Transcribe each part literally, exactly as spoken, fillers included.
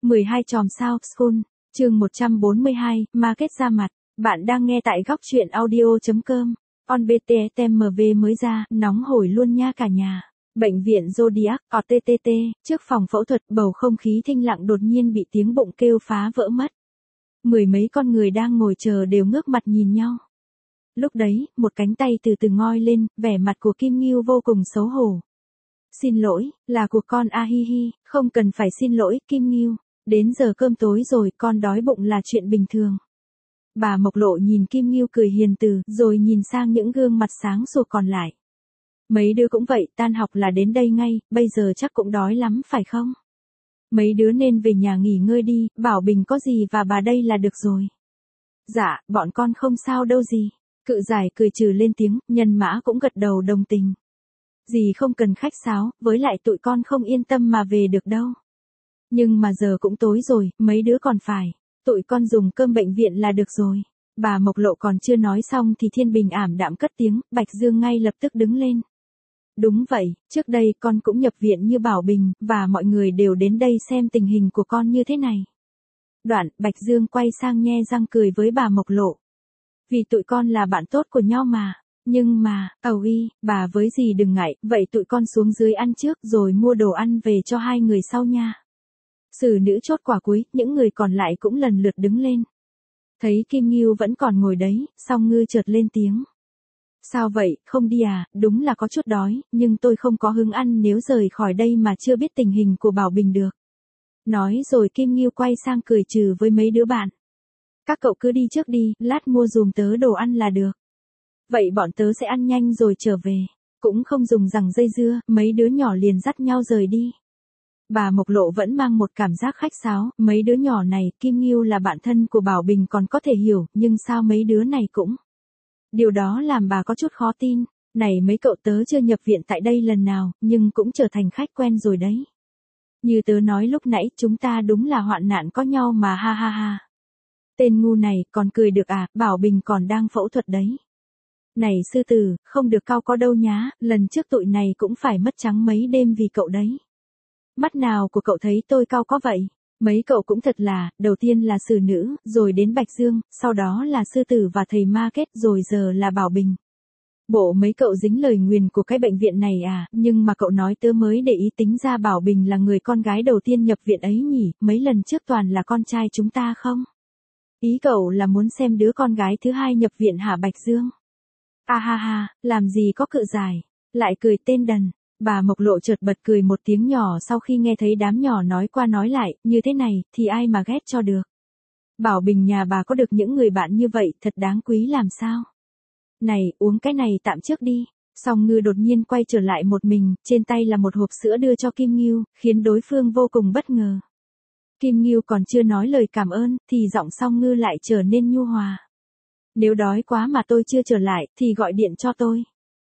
mười hai chòm sao School, chương một trăm bốn mươi hai, Market ra mặt. Bạn đang nghe tại góc truyện audio.com. On bê tê em vê mới ra, nóng hổi luôn nha cả nhà. Bệnh viện Zodiac, o tê tê tê, trước phòng phẫu thuật bầu không khí thinh lặng đột nhiên bị tiếng bụng kêu phá vỡ mất. Mười mấy con người đang ngồi chờ đều ngước mặt nhìn nhau. Lúc đấy, một cánh tay từ từ ngoi lên, vẻ mặt của Kim Ngưu vô cùng xấu hổ. Xin lỗi, là của con a hi hi, không cần phải xin lỗi, Kim Ngưu. Đến giờ cơm tối rồi, con đói bụng là chuyện bình thường. Bà Mộc Lộ nhìn Kim Ngưu cười hiền từ, rồi nhìn sang những gương mặt sáng sủa còn lại. Mấy đứa cũng vậy, tan học là đến đây ngay, bây giờ chắc cũng đói lắm phải không? Mấy đứa nên về nhà nghỉ ngơi đi, Bảo Bình có gì và bà đây là được rồi. Dạ, bọn con không sao đâu gì. Cự giải cười trừ lên tiếng, Nhân Mã cũng gật đầu đồng tình. Dì không cần khách sáo, với lại tụi con không yên tâm mà về được đâu. Nhưng mà giờ cũng tối rồi, mấy đứa còn phải. Tụi con dùng cơm bệnh viện là được rồi. Bà Mộc Lộ còn chưa nói xong thì Thiên Bình ảm đạm cất tiếng, Bạch Dương ngay lập tức đứng lên. Đúng vậy, trước đây con cũng nhập viện như Bảo Bình, và mọi người đều đến đây xem tình hình của con như thế này. Đoạn, Bạch Dương quay sang nhe răng cười với bà Mộc Lộ. Vì tụi con là bạn tốt của nhau mà. Nhưng mà, ầu y, bà với dì đừng ngại, vậy tụi con xuống dưới ăn trước rồi mua đồ ăn về cho hai người sau nha. Xử nữ chốt quả cuối, những người còn lại cũng lần lượt đứng lên. Thấy Kim Ngưu vẫn còn ngồi đấy, Song Ngư chợt lên tiếng. Sao vậy, không đi à, đúng là có chút đói, nhưng tôi không có hứng ăn nếu rời khỏi đây mà chưa biết tình hình của Bảo Bình được. Nói rồi Kim Ngưu quay sang cười trừ với mấy đứa bạn. Các cậu cứ đi trước đi, lát mua dùm tớ đồ ăn là được. Vậy bọn tớ sẽ ăn nhanh rồi trở về. Cũng không dùng rằng dây dưa, mấy đứa nhỏ liền dắt nhau rời đi. Bà Mộc Lộ vẫn mang một cảm giác khách sáo, mấy đứa nhỏ này, Kim Ngưu là bạn thân của Bảo Bình còn có thể hiểu, nhưng sao mấy đứa này cũng. Điều đó làm bà có chút khó tin. Này mấy cậu tớ chưa nhập viện tại đây lần nào, nhưng cũng trở thành khách quen rồi đấy. Như tớ nói lúc nãy, chúng ta đúng là hoạn nạn có nhau mà ha ha ha. Tên ngu này, còn cười được à, Bảo Bình còn đang phẫu thuật đấy. Này sư tử, không được cao có đâu nhá, lần trước tụi này cũng phải mất trắng mấy đêm vì cậu đấy. Mắt nào của cậu thấy tôi cao có vậy? Mấy cậu cũng thật là, đầu tiên là xử nữ, rồi đến Bạch Dương, sau đó là sư tử và thầy Market, rồi giờ là Bảo Bình. Bộ mấy cậu dính lời nguyền của cái bệnh viện này à, nhưng mà cậu nói tớ mới để ý tính ra Bảo Bình là người con gái đầu tiên nhập viện ấy nhỉ, mấy lần trước toàn là con trai chúng ta không? Ý cậu là muốn xem đứa con gái thứ hai nhập viện hả Bạch Dương? À ha ha, làm gì có cự giải, lại cười tên đần. Bà Mộc Lộ chợt bật cười một tiếng nhỏ sau khi nghe thấy đám nhỏ nói qua nói lại, như thế này, thì ai mà ghét cho được. Bảo Bình nhà bà có được những người bạn như vậy, thật đáng quý làm sao. Này, uống cái này tạm trước đi. Song Ngư đột nhiên quay trở lại một mình, trên tay là một hộp sữa đưa cho Kim Ngưu, khiến đối phương vô cùng bất ngờ. Kim Ngưu còn chưa nói lời cảm ơn, thì giọng Song Ngư lại trở nên nhu hòa. Nếu đói quá mà tôi chưa trở lại, thì gọi điện cho tôi.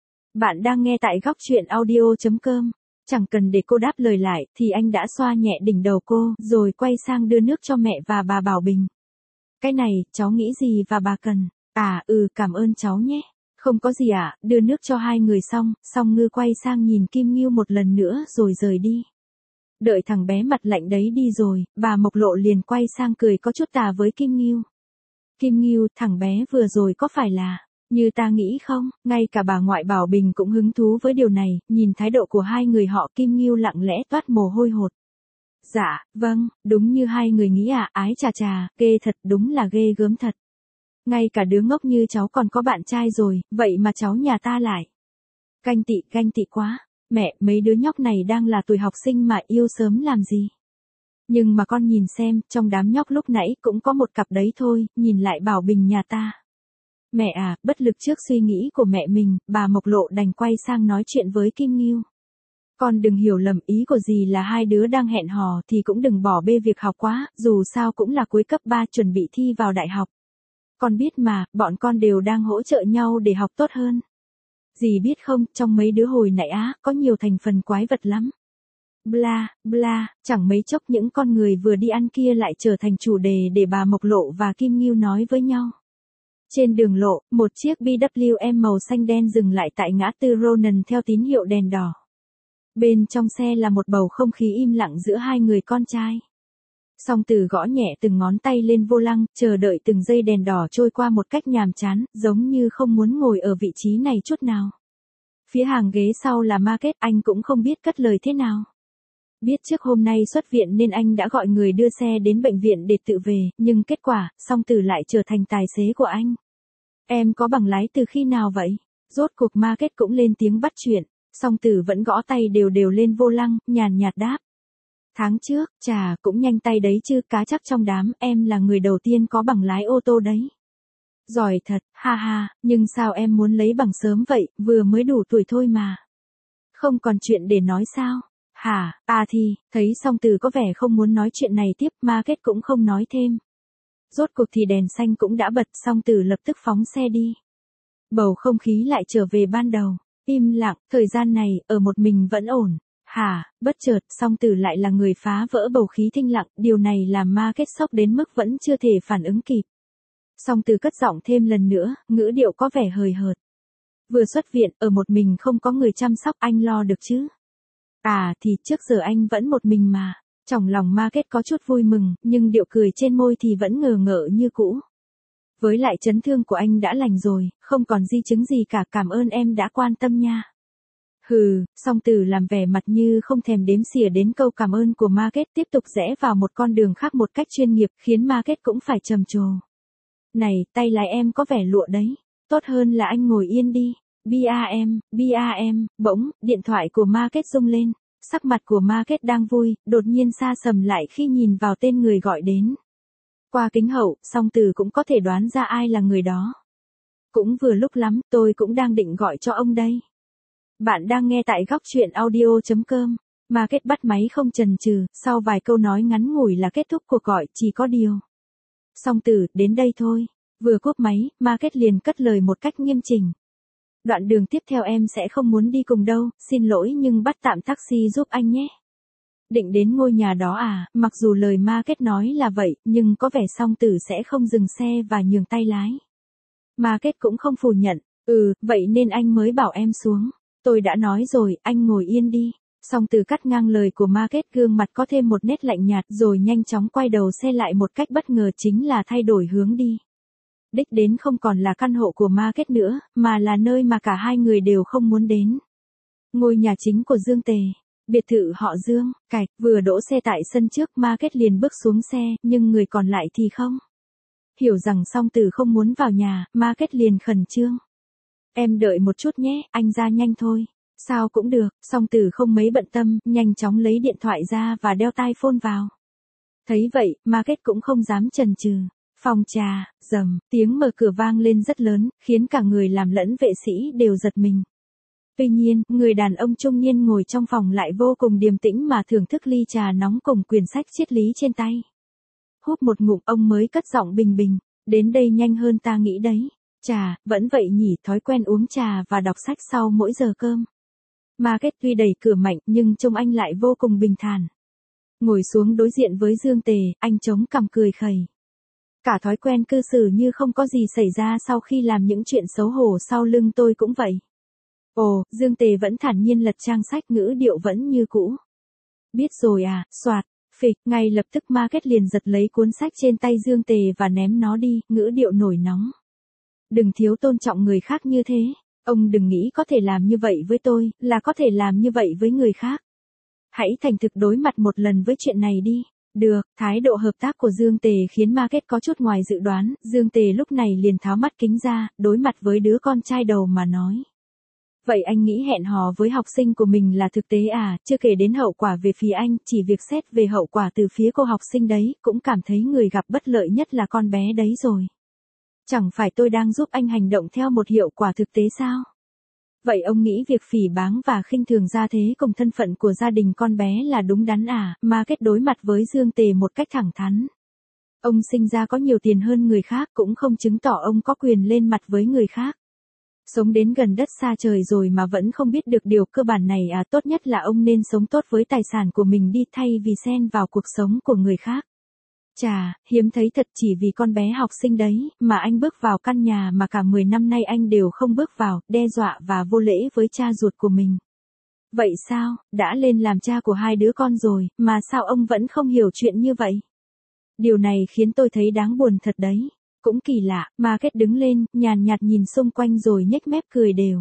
Bạn đang nghe tại góc truyện audio.com. Chẳng cần để cô đáp lời lại, thì anh đã xoa nhẹ đỉnh đầu cô, rồi quay sang đưa nước cho mẹ và bà Bảo Bình. Cái này, cháu nghĩ gì và bà cần? À, ừ, cảm ơn cháu nhé. Không có gì ạ, à, đưa nước cho hai người xong, Song Ngư quay sang nhìn Kim Ngưu một lần nữa rồi rời đi. Đợi thằng bé mặt lạnh đấy đi rồi, bà Mộc Lộ liền quay sang cười có chút tà với Kim Ngưu. Kim Ngưu, thằng bé vừa rồi có phải là... Như ta nghĩ không, ngay cả bà ngoại Bảo Bình cũng hứng thú với điều này, nhìn thái độ của hai người họ Kim Ngưu lặng lẽ toát mồ hôi hột. Dạ, vâng, đúng như hai người nghĩ à, ái chà chà, ghê thật, đúng là ghê gớm thật. Ngay cả đứa ngốc như cháu còn có bạn trai rồi, vậy mà cháu nhà ta lại. Ganh tị, ganh tị quá, mẹ, mấy đứa nhóc này đang là tuổi học sinh mà yêu sớm làm gì. Nhưng mà con nhìn xem, trong đám nhóc lúc nãy cũng có một cặp đấy thôi, nhìn lại Bảo Bình nhà ta. Mẹ à, bất lực trước suy nghĩ của mẹ mình, bà Mộc Lộ đành quay sang nói chuyện với Kim Ngưu. Con đừng hiểu lầm, ý của dì là hai đứa đang hẹn hò thì cũng đừng bỏ bê việc học quá, dù sao cũng là cuối cấp ba chuẩn bị thi vào đại học. Con biết mà, bọn con đều đang hỗ trợ nhau để học tốt hơn. Dì biết không, trong mấy đứa hồi nãy á, có nhiều thành phần quái vật lắm. Bla, bla, chẳng mấy chốc những con người vừa đi ăn kia lại trở thành chủ đề để bà Mộc Lộ và Kim Ngưu nói với nhau. Trên đường lộ, một chiếc bê vê kép màu xanh đen dừng lại tại ngã tư Ronan theo tín hiệu đèn đỏ. Bên trong xe là một bầu không khí im lặng giữa hai người con trai. Song Tử gõ nhẹ từng ngón tay lên vô lăng, chờ đợi từng giây đèn đỏ trôi qua một cách nhàm chán, giống như không muốn ngồi ở vị trí này chút nào. Phía hàng ghế sau là Market, anh cũng không biết cất lời thế nào. Biết trước hôm nay xuất viện nên anh đã gọi người đưa xe đến bệnh viện để tự về, nhưng kết quả, Song Tử lại trở thành tài xế của anh. Em có bằng lái từ khi nào vậy? Rốt cuộc Market cũng lên tiếng bắt chuyện, Song Tử vẫn gõ tay đều đều lên vô lăng, nhàn nhạt đáp. Tháng trước, chà, cũng nhanh tay đấy chứ, cá chắc trong đám, em là người đầu tiên có bằng lái ô tô đấy. Giỏi thật, ha ha, nhưng sao em muốn lấy bằng sớm vậy, vừa mới đủ tuổi thôi mà. Không còn chuyện để nói sao? Hả, à thì, thấy Song Tử có vẻ không muốn nói chuyện này tiếp, Market cũng không nói thêm. Rốt cuộc thì đèn xanh cũng đã bật, Song Tử lập tức phóng xe đi. Bầu không khí lại trở về ban đầu, im lặng, thời gian này, ở một mình vẫn ổn. Hả, bất chợt, Song Tử lại là người phá vỡ bầu khí thinh lặng, điều này làm Market sốc đến mức vẫn chưa thể phản ứng kịp. Song Tử cất giọng thêm lần nữa, ngữ điệu có vẻ hời hợt. Vừa xuất viện, ở một mình không có người chăm sóc, anh lo được chứ? À thì trước giờ anh vẫn một mình mà. Trong lòng Market có chút vui mừng, nhưng điệu cười trên môi thì vẫn ngờ ngợ như cũ. Với lại chấn thương của anh đã lành rồi, không còn di chứng gì cả, cảm ơn em đã quan tâm nha. Hừ, Song Tử làm vẻ mặt như không thèm đếm xỉa đến câu cảm ơn của Market, tiếp tục rẽ vào một con đường khác một cách chuyên nghiệp, khiến Market cũng phải trầm trồ. Này, tay lái em có vẻ lụa đấy, tốt hơn là anh ngồi yên đi. Bia em, bia em, bỗng, điện thoại của Market rung lên, sắc mặt của Market đang vui, đột nhiên sa sầm lại khi nhìn vào tên người gọi đến. Qua kính hậu, Song Tử cũng có thể đoán ra ai là người đó. Cũng vừa lúc lắm, tôi cũng đang định gọi cho ông đây. Bạn đang nghe tại góc chuyện audio chấm com. Market bắt máy không chần chừ, sau vài câu nói ngắn ngủi là kết thúc cuộc gọi, chỉ có điều. Song Tử, đến đây thôi. Vừa cúp máy, Market liền cất lời một cách nghiêm chỉnh. Đoạn đường tiếp theo em sẽ không muốn đi cùng đâu, xin lỗi nhưng bắt tạm taxi giúp anh nhé. Định đến ngôi nhà đó à, mặc dù lời Market nói là vậy, nhưng có vẻ Song Tử sẽ không dừng xe và nhường tay lái. Market cũng không phủ nhận, ừ, vậy nên anh mới bảo em xuống. Tôi đã nói rồi, anh ngồi yên đi. Song Tử cắt ngang lời của Market, gương mặt có thêm một nét lạnh nhạt rồi nhanh chóng quay đầu xe lại một cách bất ngờ, chính là thay đổi hướng đi. Đích đến không còn là căn hộ của Market nữa, mà là nơi mà cả hai người đều không muốn đến. Ngôi nhà chính của Dương Tề, biệt thự họ Dương, cạch, vừa đỗ xe tại sân trước, Market liền bước xuống xe, nhưng người còn lại thì không. Hiểu rằng Song Tử không muốn vào nhà, Market liền khẩn trương. Em đợi một chút nhé, anh ra nhanh thôi. Sao cũng được, Song Tử không mấy bận tâm, nhanh chóng lấy điện thoại ra và đeo tai phone vào. Thấy vậy, Market cũng không dám chần chừ. Phòng trà, rầm, tiếng mở cửa vang lên rất lớn, khiến cả người làm lẫn vệ sĩ đều giật mình. Tuy nhiên, người đàn ông trung niên ngồi trong phòng lại vô cùng điềm tĩnh mà thưởng thức ly trà nóng cùng quyển sách triết lý trên tay. Hút một ngụm, ông mới cất giọng bình bình, đến đây nhanh hơn ta nghĩ đấy. Trà, vẫn vậy nhỉ, thói quen uống trà và đọc sách sau mỗi giờ cơm. Market tuy đẩy cửa mạnh nhưng trông anh lại vô cùng bình thản. Ngồi xuống đối diện với Dương Tề, anh chống cằm cười khẩy. Cả thói quen cư xử như không có gì xảy ra sau khi làm những chuyện xấu hổ sau lưng tôi cũng vậy. Ồ, Dương Tề vẫn thản nhiên lật trang sách, ngữ điệu vẫn như cũ. Biết rồi à, soạt, phịch, ngay lập tức Market liền giật lấy cuốn sách trên tay Dương Tề và ném nó đi, ngữ điệu nổi nóng. Đừng thiếu tôn trọng người khác như thế, ông đừng nghĩ có thể làm như vậy với tôi, là có thể làm như vậy với người khác. Hãy thành thực đối mặt một lần với chuyện này đi. Được, thái độ hợp tác của Dương Tề khiến Market có chút ngoài dự đoán, Dương Tề lúc này liền tháo mắt kính ra, đối mặt với đứa con trai đầu mà nói. Vậy anh nghĩ hẹn hò với học sinh của mình là thực tế à, chưa kể đến hậu quả về phía anh, chỉ việc xét về hậu quả từ phía cô học sinh đấy, cũng cảm thấy người gặp bất lợi nhất là con bé đấy rồi. Chẳng phải tôi đang giúp anh hành động theo một hiệu quả thực tế sao? Vậy ông nghĩ việc phỉ báng và khinh thường gia thế cùng thân phận của gia đình con bé là đúng đắn à? Market đối mặt với Dương Tề một cách thẳng thắn. Ông sinh ra có nhiều tiền hơn người khác cũng không chứng tỏ ông có quyền lên mặt với người khác. Sống đến gần đất xa trời rồi mà vẫn không biết được điều cơ bản này à, tốt nhất là ông nên sống tốt với tài sản của mình đi thay vì xen vào cuộc sống của người khác. Chà, hiếm thấy thật, chỉ vì con bé học sinh đấy, mà anh bước vào căn nhà mà cả mười năm nay anh đều không bước vào, đe dọa và vô lễ với cha ruột của mình. Vậy sao, đã lên làm cha của hai đứa con rồi, mà sao ông vẫn không hiểu chuyện như vậy? Điều này khiến tôi thấy đáng buồn thật đấy. Cũng kỳ lạ, Market đứng lên, nhàn nhạt nhìn xung quanh rồi nhếch mép cười đều.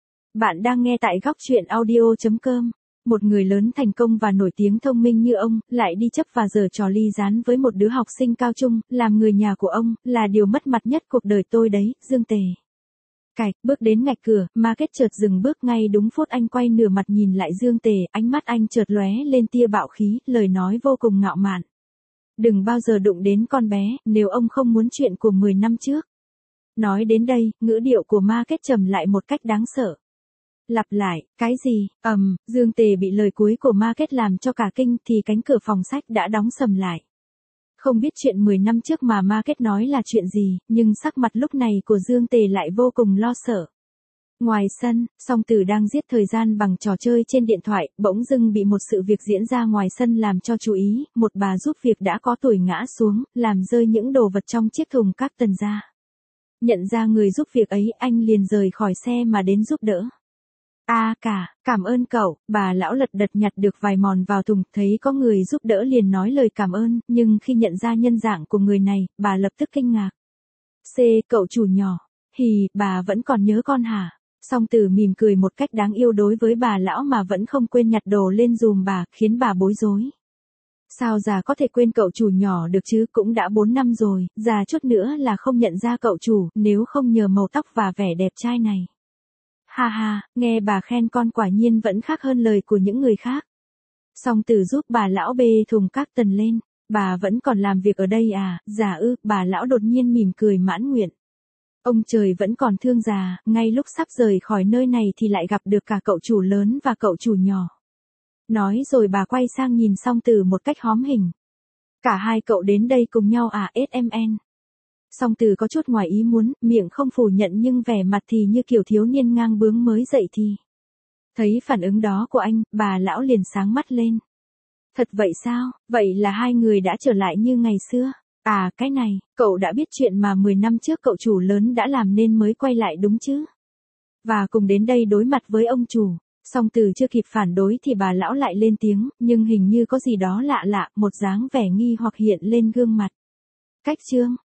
Bạn đang nghe tại góc chuyện audio chấm com. Một người lớn thành công và nổi tiếng thông minh như ông, lại đi chấp và giở trò ly gián với một đứa học sinh cao trung, làm người nhà của ông, là điều mất mặt nhất cuộc đời tôi đấy, Dương Tề. Cạch, bước đến ngạch cửa, Market chợt dừng bước ngay đúng phút anh quay nửa mặt nhìn lại Dương Tề, ánh mắt anh chợt lóe lên tia bạo khí, lời nói vô cùng ngạo mạn. Đừng bao giờ đụng đến con bé, nếu ông không muốn chuyện của mười năm trước. Nói đến đây, ngữ điệu của Market trầm lại một cách đáng sợ. Lặp lại, cái gì, ầm, um, Dương Tề bị lời cuối của Market làm cho cả kinh thì cánh cửa phòng sách đã đóng sầm lại. Không biết chuyện mười năm trước mà Market nói là chuyện gì, nhưng sắc mặt lúc này của Dương Tề lại vô cùng lo sợ. Ngoài sân, Song Tử đang giết thời gian bằng trò chơi trên điện thoại, bỗng dưng bị một sự việc diễn ra ngoài sân làm cho chú ý, một bà giúp việc đã có tuổi ngã xuống, làm rơi những đồ vật trong chiếc thùng các tần ra. Nhận ra người giúp việc ấy, anh liền rời khỏi xe mà đến giúp đỡ. A à, cả, cảm ơn cậu, bà lão lật đật nhặt được vài mòn vào thùng, thấy có người giúp đỡ liền nói lời cảm ơn, nhưng khi nhận ra nhân dạng của người này, bà lập tức kinh ngạc. C, cậu chủ nhỏ, hì, bà vẫn còn nhớ con hả? Song Tử mỉm cười một cách đáng yêu đối với bà lão mà vẫn không quên nhặt đồ lên giùm bà, khiến bà bối rối. Sao già có thể quên cậu chủ nhỏ được chứ, cũng đã bốn năm rồi, già chút nữa là không nhận ra cậu chủ, nếu không nhờ màu tóc và vẻ đẹp trai này. Ha ha, nghe bà khen con quả nhiên vẫn khác hơn lời của những người khác. Song Tử giúp bà lão bê thùng các tần lên, bà vẫn còn làm việc ở đây à, già ư, bà lão đột nhiên mỉm cười mãn nguyện. Ông trời vẫn còn thương già, ngay lúc sắp rời khỏi nơi này thì lại gặp được cả cậu chủ lớn và cậu chủ nhỏ. Nói rồi bà quay sang nhìn Song Tử một cách hóm hỉnh. Cả hai cậu đến đây cùng nhau à, ét em en. Song Tử có chút ngoài ý muốn, miệng không phủ nhận nhưng vẻ mặt thì như kiểu thiếu niên ngang bướng mới dậy thì. Thấy phản ứng đó của anh, bà lão liền sáng mắt lên. Thật vậy sao, vậy là hai người đã trở lại như ngày xưa. À, cái này, cậu đã biết chuyện mà mười năm trước cậu chủ lớn đã làm nên mới quay lại đúng chứ? Và cùng đến đây đối mặt với ông chủ. Song Tử chưa kịp phản đối thì bà lão lại lên tiếng, nhưng hình như có gì đó lạ lạ, một dáng vẻ nghi hoặc hiện lên gương mặt. Cách chương